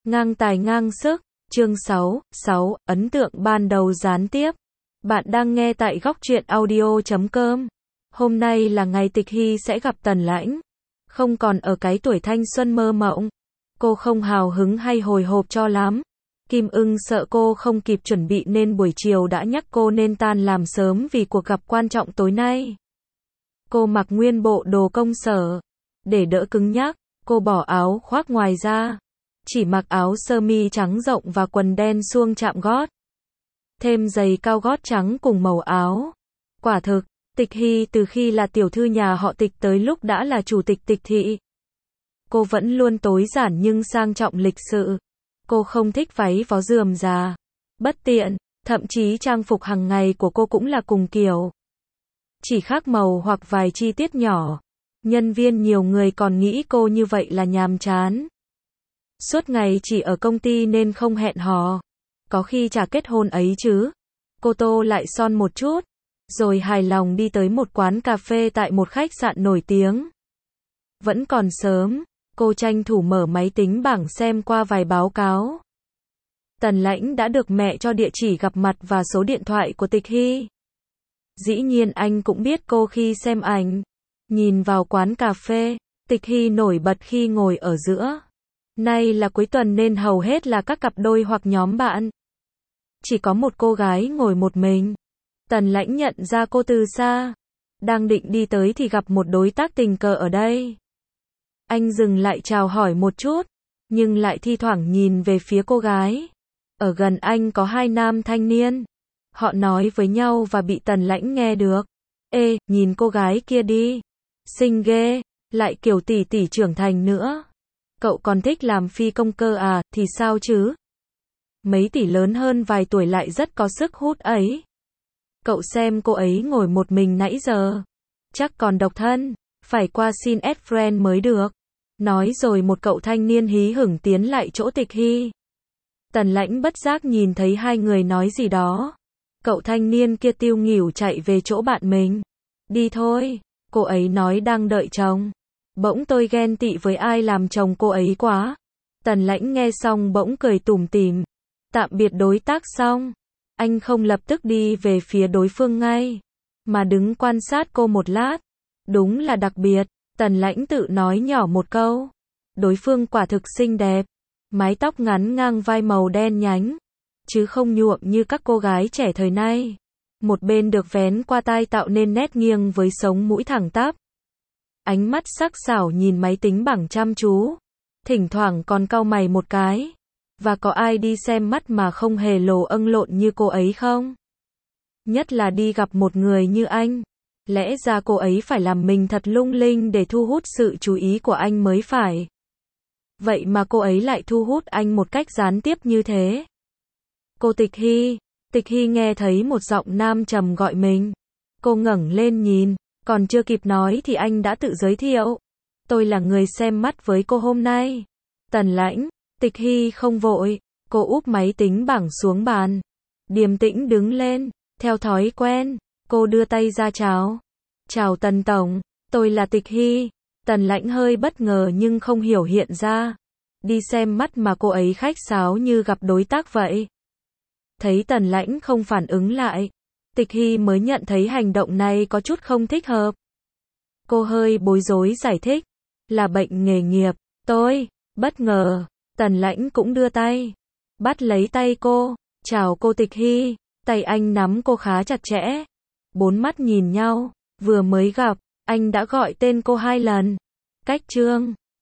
Ngang tài ngang sức, chương 6, ấn tượng ban đầu gián tiếp. Bạn đang nghe tại góc truyện audio.com. Hôm nay là ngày Tịch Hy sẽ gặp Tần Lãnh. Không còn ở cái tuổi thanh xuân mơ mộng. Cô không hào hứng hay hồi hộp cho lắm. Kim Ưng sợ cô không kịp chuẩn bị nên buổi chiều đã nhắc cô nên tan làm sớm vì cuộc gặp quan trọng tối nay. Cô mặc nguyên bộ đồ công sở. Để đỡ cứng nhắc, cô bỏ áo khoác ngoài ra. Chỉ mặc áo sơ mi trắng rộng và quần đen suông chạm gót. Thêm giày cao gót trắng cùng màu áo. Quả thực, Tịch Hy từ khi là tiểu thư nhà họ Tịch tới lúc đã là chủ tịch Tịch thị. Cô vẫn luôn tối giản nhưng sang trọng lịch sự. Cô không thích váy vó rườm rà, bất tiện, thậm chí trang phục hàng ngày của cô cũng là cùng kiểu. Chỉ khác màu hoặc vài chi tiết nhỏ. Nhân viên nhiều người còn nghĩ cô như vậy là nhàm chán. Suốt ngày chỉ ở công ty nên không hẹn hò. Có khi chả kết hôn ấy chứ. Cô tô lại son một chút, rồi hài lòng đi tới một quán cà phê tại một khách sạn nổi tiếng. Vẫn còn sớm, cô tranh thủ mở máy tính bảng xem qua vài báo cáo. Tần Lãnh đã được mẹ cho địa chỉ gặp mặt và số điện thoại của Tịch Hy. Dĩ nhiên anh cũng biết cô khi xem ảnh. Nhìn vào quán cà phê, Tịch Hy nổi bật khi ngồi ở giữa. Nay là cuối tuần nên hầu hết là các cặp đôi hoặc nhóm bạn. Chỉ có một cô gái ngồi một mình. Tần Lãnh nhận ra cô từ xa. Đang định đi tới thì gặp một đối tác tình cờ ở đây. Anh dừng lại chào hỏi một chút, nhưng lại thi thoảng nhìn về phía cô gái. Ở gần anh có hai nam thanh niên. Họ nói với nhau và bị Tần Lãnh nghe được. Ê, nhìn cô gái kia đi. Xinh ghê, lại kiểu tỷ tỷ trưởng thành nữa. Cậu còn thích làm phi công cơ à, thì sao chứ? Mấy tỷ lớn hơn vài tuổi lại rất có sức hút ấy. Cậu xem cô ấy ngồi một mình nãy giờ. Chắc còn độc thân, phải qua xin add friend mới được. Nói rồi một cậu thanh niên hí hửng tiến lại chỗ Tịch Hy. Tần Lãnh bất giác nhìn thấy hai người nói gì đó. Cậu thanh niên kia tiêu nghỉu chạy về chỗ bạn mình. Đi thôi, cô ấy nói đang đợi chồng. Bỗng tôi ghen tị với ai làm chồng cô ấy quá. Tần Lãnh nghe xong bỗng cười tủm tỉm. Tạm biệt đối tác xong, anh không lập tức đi về phía đối phương ngay, mà đứng quan sát cô một lát. Đúng là đặc biệt, Tần Lãnh tự nói nhỏ một câu. Đối phương quả thực xinh đẹp, mái tóc ngắn ngang vai màu đen nhánh, chứ không nhuộm như các cô gái trẻ thời nay. Một bên được vén qua tai tạo nên nét nghiêng với sống mũi thẳng tắp. Ánh mắt sắc sảo nhìn máy tính bảng chăm chú, thỉnh thoảng còn cau mày một cái. Và có ai đi xem mắt mà không hề lồ âng lộn như cô ấy không? Nhất là đi gặp một người như anh. Lẽ ra cô ấy phải làm mình thật lung linh để thu hút sự chú ý của anh mới phải. Vậy mà cô ấy lại thu hút anh một cách gián tiếp như thế. Cô Tịch Hy. Tịch Hy nghe thấy một giọng nam trầm gọi mình. Cô ngẩng lên nhìn, còn chưa kịp nói thì anh đã tự giới thiệu. Tôi là người xem mắt với cô hôm nay. Tần Lãnh. Tịch Hy không vội, cô úp máy tính bảng xuống bàn. Điềm tĩnh đứng lên, theo thói quen, cô đưa tay ra chào. Chào Tần Tổng, tôi là Tịch Hy. Tần Lãnh hơi bất ngờ nhưng không hiểu hiện ra. Đi xem mắt mà cô ấy khách sáo như gặp đối tác vậy. Thấy Tần Lãnh không phản ứng lại, Tịch Hy mới nhận thấy hành động này có chút không thích hợp. Cô hơi bối rối giải thích. Là bệnh nghề nghiệp, tôi, bất ngờ. Tần Lãnh cũng đưa tay, bắt lấy tay cô. Chào cô Tịch Hy. Tay anh nắm cô khá chặt chẽ. Bốn mắt nhìn nhau, vừa mới gặp, anh đã gọi tên cô 2 lần. Cách chương